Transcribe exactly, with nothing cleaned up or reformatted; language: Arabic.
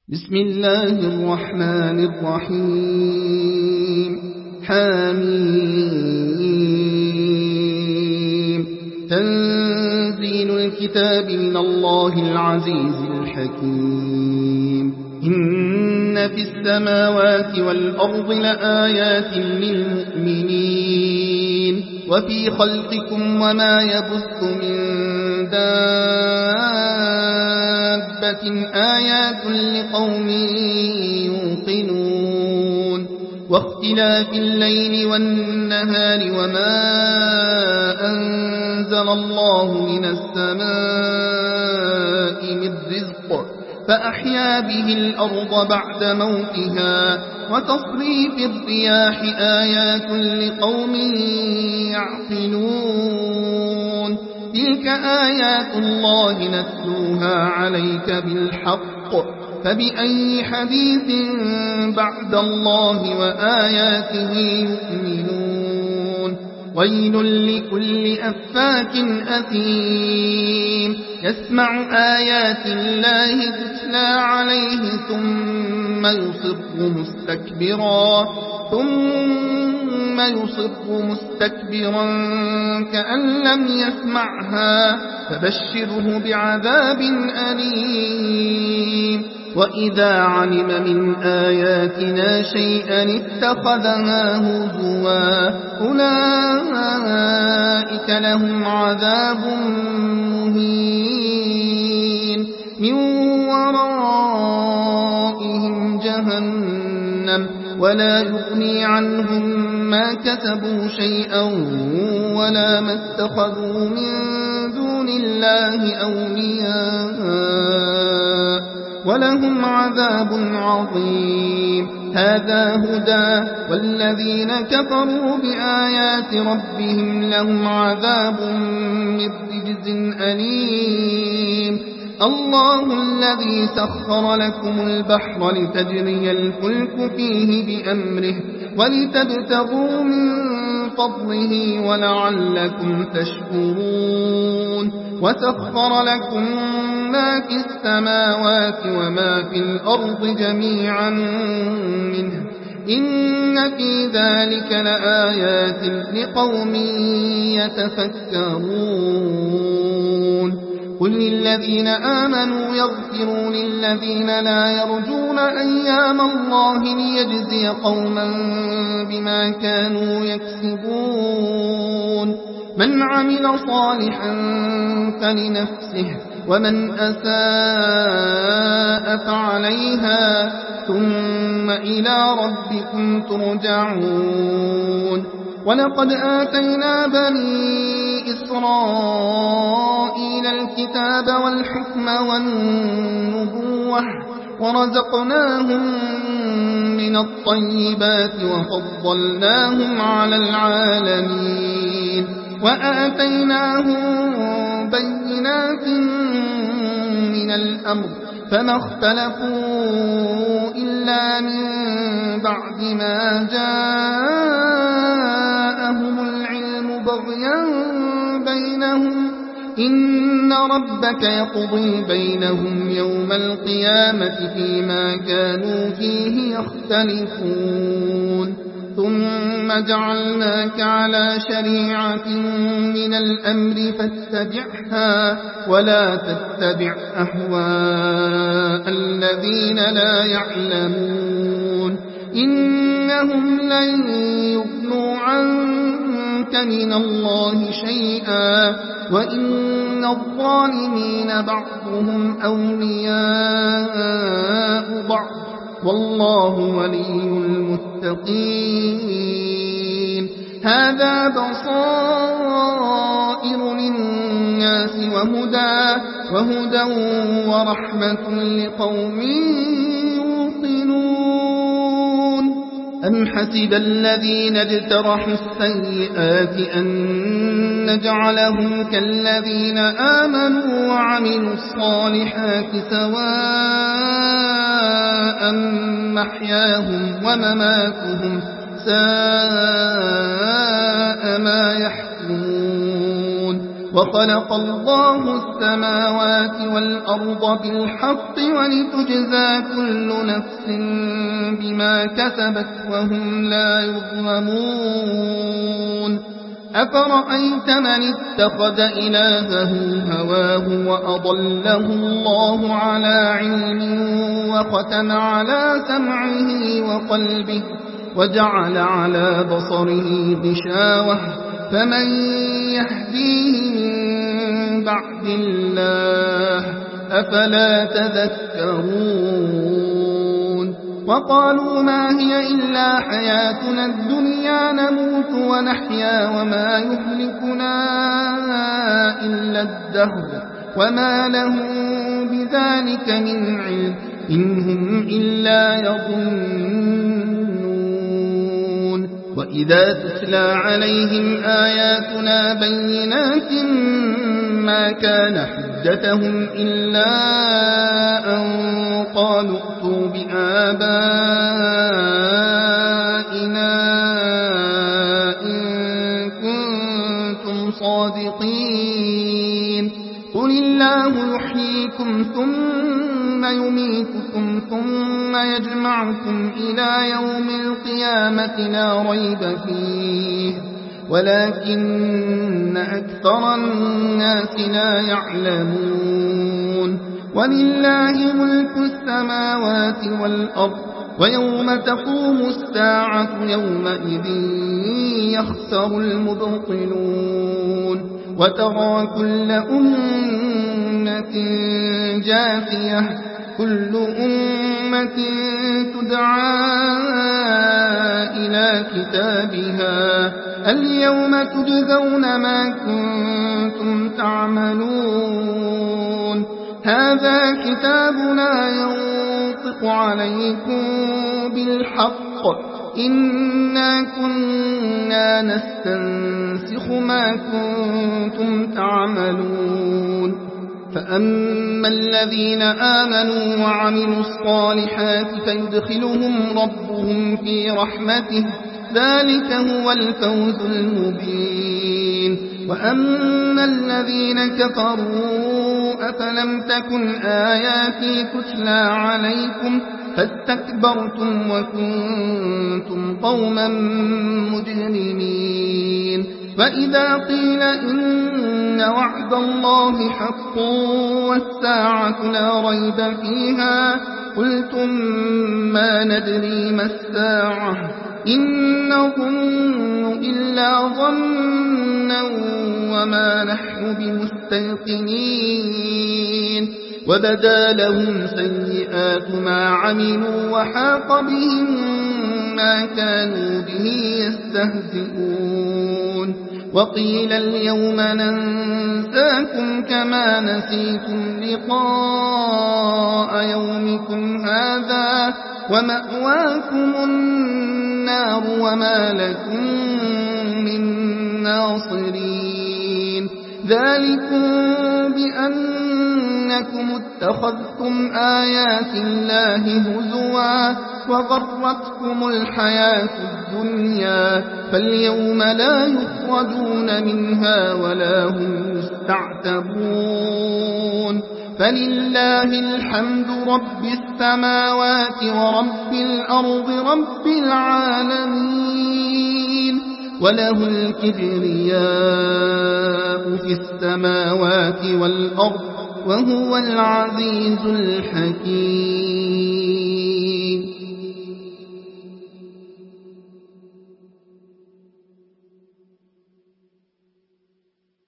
بسم الله الرحمن الرحيم حميم تنزيل الكتاب من الله العزيز الحكيم إن في السماوات والأرض لآيات للمؤمنين وفي خلقكم وما يبث من دابة آيات لقوم يوقنون واختلاف الليل والنهار وما أنزل الله من السماء من رزق فأحيا به الأرض بعد موتها وتصريف الرياح آيات لقوم يعقلون تلك آيات الله نتلوها عليك بالحق فبأي حديث بعد الله وآياته يؤمنون ويل لكل أفاك أثيم يسمع آيات الله تتلى عليه ثم يصر مستكبرا ثم يصر مستكبرا كأن لم يسمعها فبشره بعذاب أليم وإذا علم من آياتنا شيئا اتخذها هزوا أولئك لهم عذاب مهين من ورائهم جهنم ولا يغني عنهم ما كسبوا شيئا ولا ما اتخذوا من دون الله أولياء ولهم عذاب عظيم هذا هدى والذين كفروا بآيات ربهم لهم عذاب من رجز أليم الله الذي سخر لكم البحر لتجري الفلك فيه بأمره ولتبتغوا من فضله ولعلكم تشكرون وسخر لكم ما في السماوات وما في الأرض جميعا منه إن في ذلك لآيات لقوم يتفكرون قل للذين آمنوا يغفروا للذين لا يرجون أيام الله ليجزي قوما بما كانوا يكسبون من عمل صالحا فلنفسه ومن أساء فعليها ثم إلى ربكم ترجعون ولقد آتينا بني إسرائيل الكتاب والحكم والنبوة ورزقناهم من الطيبات وفضلناهم على العالمين وآتيناهم بينات من الأمر فما اختلفوا إلا من بعد ما جاءهم العلم بغيا بينهم إن ربك يقضي بينهم يوم القيامة فيما كانوا فيه يختلفون ثم جعلناك على شريعة من الأمر فاتبعها ولا تتبع أهواء الذين لا يعلمون إنهم لن يغنوا عنك من الله شيئا وإن الظالمين بعضهم أولياء بعض والله ولي المتقين هذا بصائر للناس وهدى وهدى ورحمة لقوم يوقنون أم حسب الذين اجترحوا السيئات أن نجعلهم كالذين آمنوا وعملوا الصالحات سواء محياهم ومماتهم ساء ما يحكمون وخلق الله السماوات والأرض بالحق ولتجزى كل نفس بما كسبت وهم لا يظلمون أفرأيت من اتخذ إلهه هواه وأضله الله على علم وختم على سمعه وقلبه وجعل على بصره غشاوة فمن يهديه من بعد الله أفلا تذكرون وقالوا ما هي إلا حياتنا الدنيا نموت ونحيا وما يهلكنا إلا الدهر وما لهم بذلك من علم إن هم إلا يظنون وإذا تتلى عليهم آياتنا بينات ما كان حجتهم إلا أن قالوا ائتوا بآبائنا إن كنتم صادقين قل الله يحييكم ثم يميتكم ثم يجمعكم إلى يوم القيامة لا ريب فيه ولكن أكثر الناس لا يعلمون ولله ملك السماوات والأرض ويوم تقوم الساعة يومئذ يخسر المبطلون وترى كل أمة جاثية كل أمة تدعى إلى كتابها اليوم تجزون ما كنتم تعملون هذا كتابنا ينطق عليكم بالحق إنا كنا نستنسخ ما كنتم تعملون فأما الذين آمنوا وعملوا الصالحات فيدخلهم ربهم في رحمته ذلك هو الفوز المبين وأما الذين كفروا أفلم تكن آياتي تتلى عليكم فاستكبرتم وكنتم قوما مجرمين وإذا قيل إن وعد الله حق والساعة لا ريب فيها قلتم ما ندري ما الساعة إن نظن إلا ظنا وما نحن بمستيقنين وبدا لهم سيئات ما عملوا وحاق بهم ما كانوا به يستهزئون وقيل اليوم ننساكم كما نسيتم لقاء يومكم هذا ومأواكم النار وما لكم من ناصرين ذلكم بأنكم اتخذتم آيات الله هزوا وغرتكم الحياة الدنيا فاليوم لا يخرجون منها ولا هم يستعتبون فلله الحمد رب السماوات ورب الأرض رب العالمين وله الكبرياء في السماوات والأرض وهو العزيز الحكيم